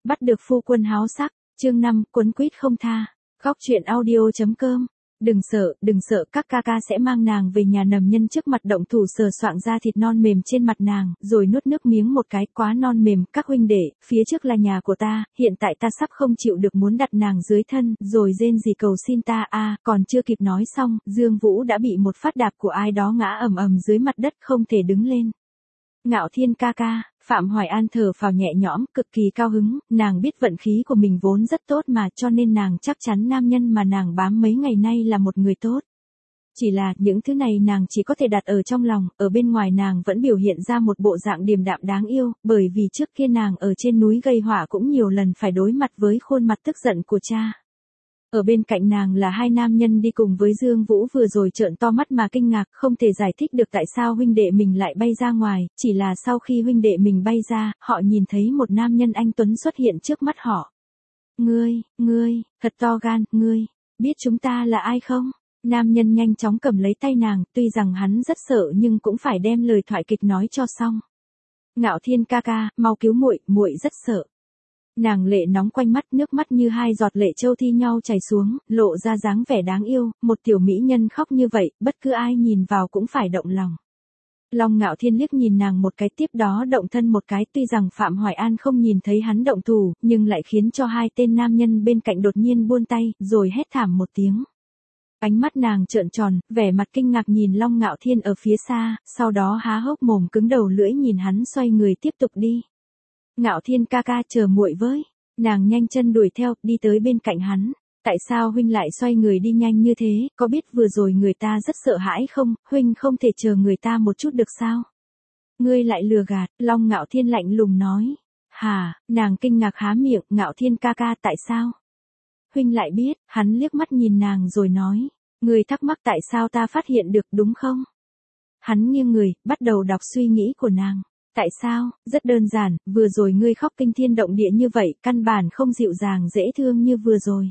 Bắt được phu quân háo sắc, chương 5, quấn quýt không tha. Góc truyện audio.com. Đừng sợ, các ca ca sẽ mang nàng về nhà nằm nhân trước mặt động thủ sờ soạng ra thịt non mềm trên mặt nàng, rồi nuốt nước miếng một cái, quá non mềm, các huynh đệ, phía trước là nhà của ta, hiện tại ta sắp không chịu được muốn đặt nàng dưới thân, rồi rên gì cầu xin ta còn chưa kịp nói xong, Dương Vũ đã bị một phát đạp của ai đó ngã ầm ầm dưới mặt đất không thể đứng lên. Ngạo Thiên ca ca, Phạm Hoài An thở phào nhẹ nhõm, cực kỳ cao hứng, nàng biết vận khí của mình vốn rất tốt mà cho nên nàng chắc chắn nam nhân mà nàng bám mấy ngày nay là một người tốt. Chỉ là những thứ này nàng chỉ có thể đặt ở trong lòng, ở bên ngoài nàng vẫn biểu hiện ra một bộ dạng điềm đạm đáng yêu, bởi vì trước kia nàng ở trên núi gây họa cũng nhiều lần phải đối mặt với khuôn mặt tức giận của cha. Ở bên cạnh nàng là hai nam nhân đi cùng với Dương Vũ vừa rồi trợn to mắt mà kinh ngạc, không thể giải thích được tại sao huynh đệ mình lại bay ra ngoài, chỉ là sau khi huynh đệ mình bay ra, họ nhìn thấy một nam nhân anh tuấn xuất hiện trước mắt họ. Ngươi, thật to gan, ngươi, biết chúng ta là ai không? Nam nhân nhanh chóng cầm lấy tay nàng, tuy rằng hắn rất sợ nhưng cũng phải đem lời thoại kịch nói cho xong. Ngạo Thiên ca ca, mau cứu muội, muội rất sợ. Nàng lệ nóng quanh mắt, nước mắt như hai giọt lệ châu thi nhau chảy xuống, lộ ra dáng vẻ đáng yêu, một tiểu mỹ nhân khóc như vậy, bất cứ ai nhìn vào cũng phải động lòng. Long Ngạo Thiên liếc nhìn nàng một cái tiếp đó động thân một cái, tuy rằng Phạm Hoài An không nhìn thấy hắn động thủ, nhưng lại khiến cho hai tên nam nhân bên cạnh đột nhiên buông tay, rồi hét thảm một tiếng. Ánh mắt nàng trợn tròn, vẻ mặt kinh ngạc nhìn Long Ngạo Thiên ở phía xa, sau đó há hốc mồm cứng đầu lưỡi nhìn hắn xoay người tiếp tục đi. Ngạo Thiên ca ca chờ muội với. Nàng nhanh chân đuổi theo, đi tới bên cạnh hắn. Tại sao huynh lại xoay người đi nhanh như thế, có biết vừa rồi người ta rất sợ hãi không, huynh không thể chờ người ta một chút được sao? Ngươi lại lừa gạt, Long Ngạo Thiên lạnh lùng nói. Hả, nàng kinh ngạc há miệng, Ngạo Thiên ca ca tại sao? Huynh lại biết, hắn liếc mắt nhìn nàng rồi nói. Ngươi thắc mắc tại sao ta phát hiện được đúng không? Hắn nghiêng người, bắt đầu đọc suy nghĩ của nàng. Tại sao? Rất đơn giản, vừa rồi ngươi khóc kinh thiên động địa như vậy, căn bản không dịu dàng dễ thương như vừa rồi.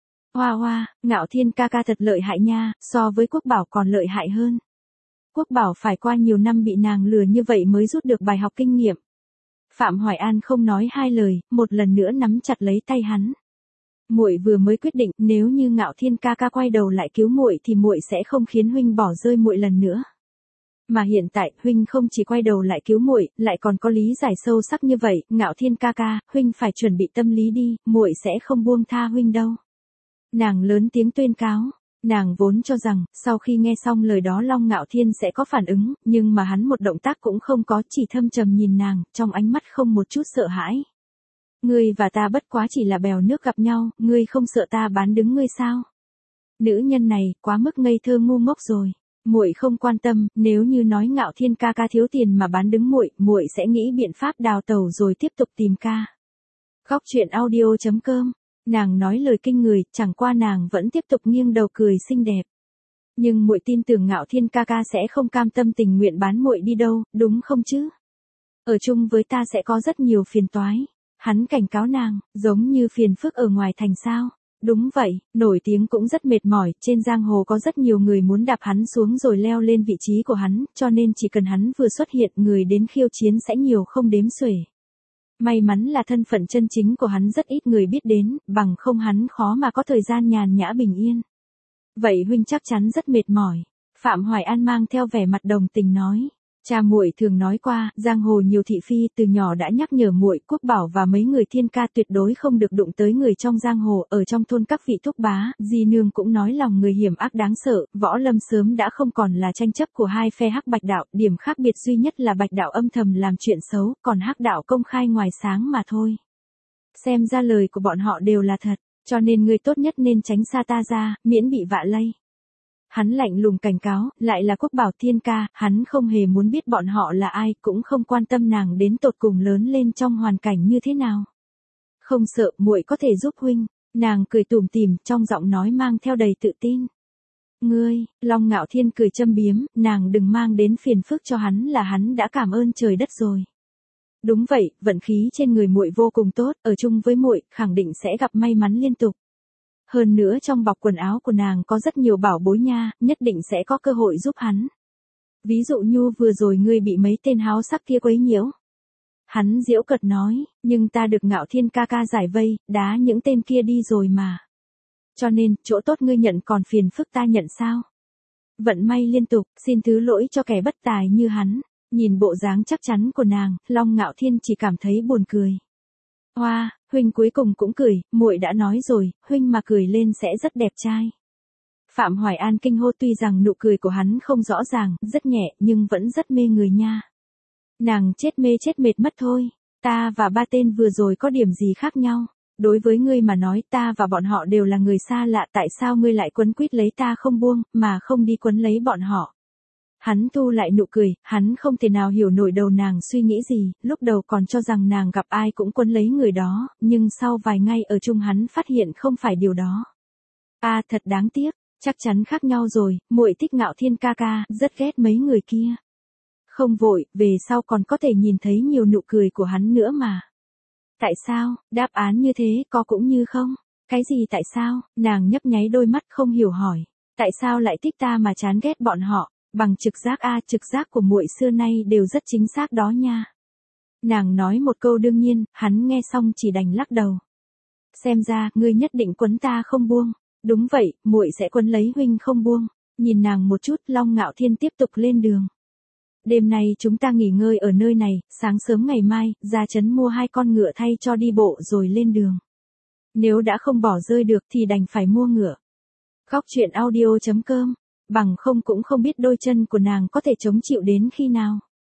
Hoa, Ngạo Thiên ca ca thật lợi hại nha, so với Quốc Bảo còn lợi hại hơn. Quốc Bảo phải qua nhiều năm bị nàng lừa như vậy mới rút được bài học kinh nghiệm. Phạm Hoài An không nói hai lời, một lần nữa nắm chặt lấy tay hắn. Muội vừa mới quyết định, nếu như Ngạo Thiên ca ca quay đầu lại cứu muội thì muội sẽ không khiến huynh bỏ rơi muội lần nữa. Mà hiện tại, huynh không chỉ quay đầu lại cứu muội, lại còn có lý giải sâu sắc như vậy, Ngạo Thiên ca ca, huynh phải chuẩn bị tâm lý đi, muội sẽ không buông tha huynh đâu. Nàng lớn tiếng tuyên cáo, nàng vốn cho rằng, sau khi nghe xong lời đó Long Ngạo Thiên sẽ có phản ứng, nhưng mà hắn một động tác cũng không có, chỉ thâm trầm nhìn nàng, trong ánh mắt không một chút sợ hãi. Ngươi và ta bất quá chỉ là bèo nước gặp nhau, ngươi không sợ ta bán đứng ngươi sao? Nữ nhân này, quá mức ngây thơ ngu ngốc rồi. Muội không quan tâm, nếu như nói Ngạo Thiên ca ca thiếu tiền mà bán đứng muội, muội sẽ nghĩ biện pháp đào tẩu rồi tiếp tục tìm ca. Góc truyện audio.com. Nàng nói lời kinh người, chẳng qua nàng vẫn tiếp tục nghiêng đầu cười xinh đẹp. Nhưng muội tin tưởng Ngạo Thiên ca ca sẽ không cam tâm tình nguyện bán muội đi đâu, đúng không chứ? Ở chung với ta sẽ có rất nhiều phiền toái. Hắn cảnh cáo nàng, giống như phiền phức ở ngoài thành sao? Đúng vậy, nổi tiếng cũng rất mệt mỏi, trên giang hồ có rất nhiều người muốn đạp hắn xuống rồi leo lên vị trí của hắn, cho nên chỉ cần hắn vừa xuất hiện người đến khiêu chiến sẽ nhiều không đếm xuể. May mắn là thân phận chân chính của hắn rất ít người biết đến, bằng không hắn khó mà có thời gian nhàn nhã bình yên. Vậy huynh chắc chắn rất mệt mỏi. Phạm Hoài An mang theo vẻ mặt đồng tình nói. Cha muội thường nói qua, giang hồ nhiều thị phi, từ nhỏ đã nhắc nhở muội, Quốc Bảo và mấy người thiên ca tuyệt đối không được đụng tới người trong giang hồ, ở trong thôn các vị thúc bá, di nương cũng nói lòng người hiểm ác đáng sợ, võ lâm sớm đã không còn là tranh chấp của hai phe hắc bạch đạo, điểm khác biệt duy nhất là bạch đạo âm thầm làm chuyện xấu, còn hắc đạo công khai ngoài sáng mà thôi. Xem ra lời của bọn họ đều là thật, cho nên ngươi tốt nhất nên tránh xa ta ra, miễn bị vạ lây. Hắn lạnh lùng cảnh cáo, lại là Quốc Bảo thiên ca, hắn không hề muốn biết bọn họ là ai, cũng không quan tâm nàng đến tột cùng lớn lên trong hoàn cảnh như thế nào. Không sợ, muội có thể giúp huynh. Nàng cười tủm tỉm, trong giọng nói mang theo đầy tự tin. Ngươi, Long Ngạo Thiên cười châm biếm, nàng đừng mang đến phiền phức cho hắn là hắn đã cảm ơn trời đất rồi. Đúng vậy, vận khí trên người muội vô cùng tốt, ở chung với muội, khẳng định sẽ gặp may mắn liên tục. Hơn nữa trong bọc quần áo của nàng có rất nhiều bảo bối nha, nhất định sẽ có cơ hội giúp hắn. Ví dụ như vừa rồi ngươi bị mấy tên háo sắc kia quấy nhiễu. Hắn giễu cợt nói, nhưng ta được Ngạo Thiên ca ca giải vây, đá những tên kia đi rồi mà. Cho nên, chỗ tốt ngươi nhận còn phiền phức ta nhận sao? Vận may liên tục, xin thứ lỗi cho kẻ bất tài như hắn. Nhìn bộ dáng chắc chắn của nàng, Long Ngạo Thiên chỉ cảm thấy buồn cười. Hoa, huynh cuối cùng cũng cười, muội đã nói rồi, huynh mà cười lên sẽ rất đẹp trai. Phạm Hoài An kinh hô, tuy rằng nụ cười của hắn không rõ ràng, rất nhẹ nhưng vẫn rất mê người nha. Nàng chết mê chết mệt mất thôi, ta và ba tên vừa rồi có điểm gì khác nhau? Đối với ngươi mà nói ta và bọn họ đều là người xa lạ, tại sao ngươi lại quấn quýt lấy ta không buông, mà không đi quấn lấy bọn họ? Hắn thu lại nụ cười, hắn không thể nào hiểu nổi đầu nàng suy nghĩ gì, lúc đầu còn cho rằng nàng gặp ai cũng quấn lấy người đó, nhưng sau vài ngày ở chung hắn phát hiện không phải điều đó. Thật đáng tiếc, chắc chắn khác nhau rồi, muội thích Ngạo Thiên ca ca, rất ghét mấy người kia. Không vội, về sau còn có thể nhìn thấy nhiều nụ cười của hắn nữa mà. Tại sao, đáp án như thế có cũng như không? Cái gì tại sao, nàng nhấp nháy đôi mắt không hiểu hỏi. Tại sao lại thích ta mà chán ghét bọn họ? Bằng trực giác trực giác của muội xưa nay đều rất chính xác đó nha. Nàng nói một câu đương nhiên, hắn nghe xong chỉ đành lắc đầu. Xem ra, ngươi nhất định quấn ta không buông. Đúng vậy, muội sẽ quấn lấy huynh không buông. Nhìn nàng một chút, Long Ngạo Thiên tiếp tục lên đường. Đêm nay chúng ta nghỉ ngơi ở nơi này, sáng sớm ngày mai, ra trấn mua 2 con ngựa thay cho đi bộ rồi lên đường. Nếu đã không bỏ rơi được thì đành phải mua ngựa. Góc truyện audio.com, bằng không cũng không biết đôi chân của nàng có thể chống chịu đến khi nào.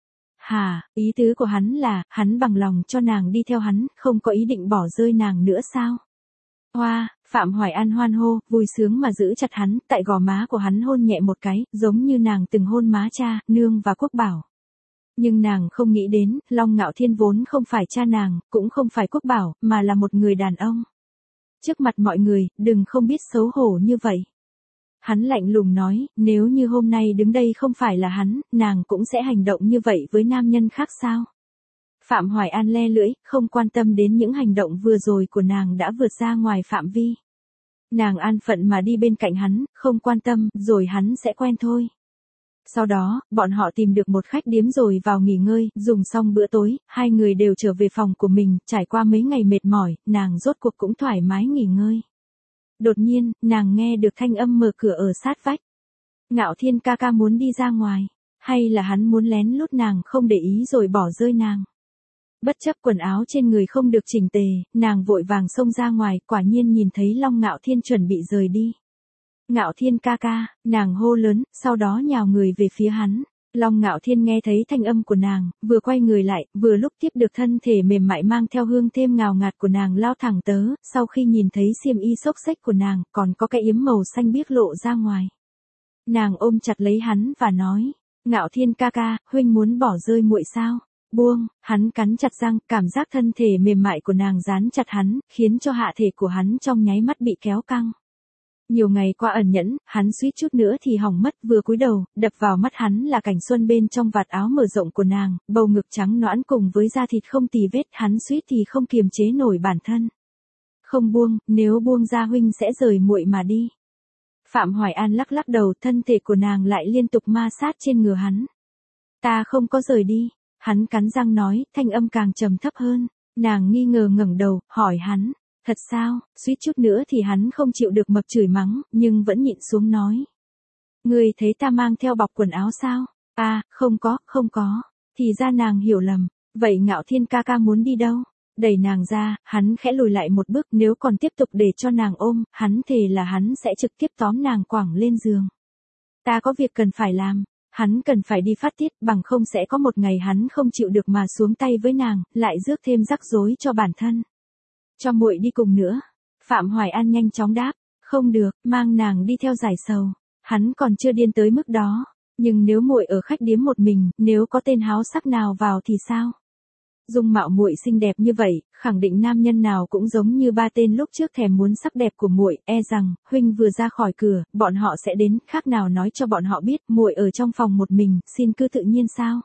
Ý tứ của hắn là, hắn bằng lòng cho nàng đi theo hắn, không có ý định bỏ rơi nàng nữa sao? Hoa, Phạm Hoài An hoan hô, vui sướng mà giữ chặt hắn, tại gò má của hắn hôn nhẹ một cái, giống như nàng từng hôn má cha, nương và Quốc Bảo. Nhưng nàng không nghĩ đến, Long Ngạo Thiên vốn không phải cha nàng, cũng không phải Quốc Bảo, mà là một người đàn ông. Trước mặt mọi người, đừng không biết xấu hổ như vậy. Hắn lạnh lùng nói, nếu như hôm nay đứng đây không phải là hắn, nàng cũng sẽ hành động như vậy với nam nhân khác sao? Phạm Hoài An le lưỡi, không quan tâm đến những hành động vừa rồi của nàng đã vượt ra ngoài phạm vi. Nàng an phận mà đi bên cạnh hắn, không quan tâm, rồi hắn sẽ quen thôi. Sau đó, bọn họ tìm được một khách điếm rồi vào nghỉ ngơi, dùng xong bữa tối, hai người đều trở về phòng của mình, trải qua mấy ngày mệt mỏi, nàng rốt cuộc cũng thoải mái nghỉ ngơi. Đột nhiên, nàng nghe được thanh âm mở cửa ở sát vách. Ngạo Thiên ca ca muốn đi ra ngoài, hay là hắn muốn lén lút nàng không để ý rồi bỏ rơi nàng. Bất chấp quần áo trên người không được chỉnh tề, nàng vội vàng xông ra ngoài, quả nhiên nhìn thấy Long Ngạo Thiên chuẩn bị rời đi. Ngạo Thiên ca ca, nàng hô lớn, sau đó nhào người về phía hắn. Long Ngạo Thiên nghe thấy thanh âm của nàng, vừa quay người lại, vừa lúc tiếp được thân thể mềm mại mang theo hương thơm ngào ngạt của nàng lao thẳng tớ, sau khi nhìn thấy xiêm y xốc xếch của nàng, còn có cái yếm màu xanh biếc lộ ra ngoài. Nàng ôm chặt lấy hắn và nói, Ngạo Thiên ca ca, huynh muốn bỏ rơi muội sao? Buông, hắn cắn chặt răng, cảm giác thân thể mềm mại của nàng dán chặt hắn, khiến cho hạ thể của hắn trong nháy mắt bị kéo căng. Nhiều ngày qua ẩn nhẫn, hắn suýt chút nữa thì hỏng mất, vừa cúi đầu, đập vào mắt hắn là cảnh xuân bên trong vạt áo mở rộng của nàng, bầu ngực trắng nõn cùng với da thịt không tì vết, hắn suýt thì không kiềm chế nổi bản thân. Không buông, nếu buông ra huynh sẽ rời muội mà đi. Phạm Hoài An lắc lắc đầu, thân thể của nàng lại liên tục ma sát trên người hắn. Ta không có rời đi. Hắn cắn răng nói, thanh âm càng trầm thấp hơn. Nàng nghi ngờ ngẩng đầu, hỏi hắn, thật sao? Suýt chút nữa thì hắn không chịu được mập chửi mắng, nhưng vẫn nhịn xuống nói. Ngươi thấy ta mang theo bọc quần áo sao? Không có. Thì ra nàng hiểu lầm. Vậy Ngạo Thiên ca ca muốn đi đâu? Đẩy nàng ra, hắn khẽ lùi lại một bước, nếu còn tiếp tục để cho nàng ôm, hắn thề là hắn sẽ trực tiếp tóm nàng quẳng lên giường. Ta có việc cần phải làm. Hắn cần phải đi phát tiết, bằng không sẽ có một ngày hắn không chịu được mà xuống tay với nàng, lại rước thêm rắc rối cho bản thân. Cho muội đi cùng nữa. Phạm Hoài An nhanh chóng đáp, không được, mang nàng đi theo giải sầu. Hắn còn chưa điên tới mức đó, nhưng nếu muội ở khách điếm một mình, nếu có tên háo sắc nào vào thì sao? Dung mạo muội xinh đẹp như vậy, khẳng định nam nhân nào cũng giống như ba tên lúc trước thèm muốn sắc đẹp của muội, e rằng huynh vừa ra khỏi cửa, bọn họ sẽ đến, khác nào nói cho bọn họ biết muội ở trong phòng một mình, xin cứ tự nhiên sao?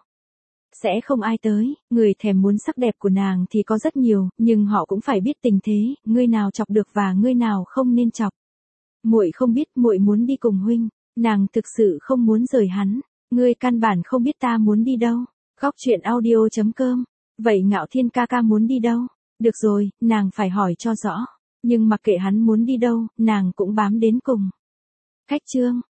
Sẽ không ai tới, người thèm muốn sắc đẹp của nàng thì có rất nhiều, nhưng họ cũng phải biết tình thế, ngươi nào chọc được và ngươi nào không nên chọc. Muội không biết muội muốn đi cùng huynh, nàng thực sự không muốn rời hắn, ngươi căn bản không biết ta muốn đi đâu. Góc truyện audio.com Vậy Ngạo Thiên ca ca muốn đi đâu? Được rồi, nàng phải hỏi cho rõ. Nhưng mặc kệ hắn muốn đi đâu, nàng cũng bám đến cùng. Khách trương,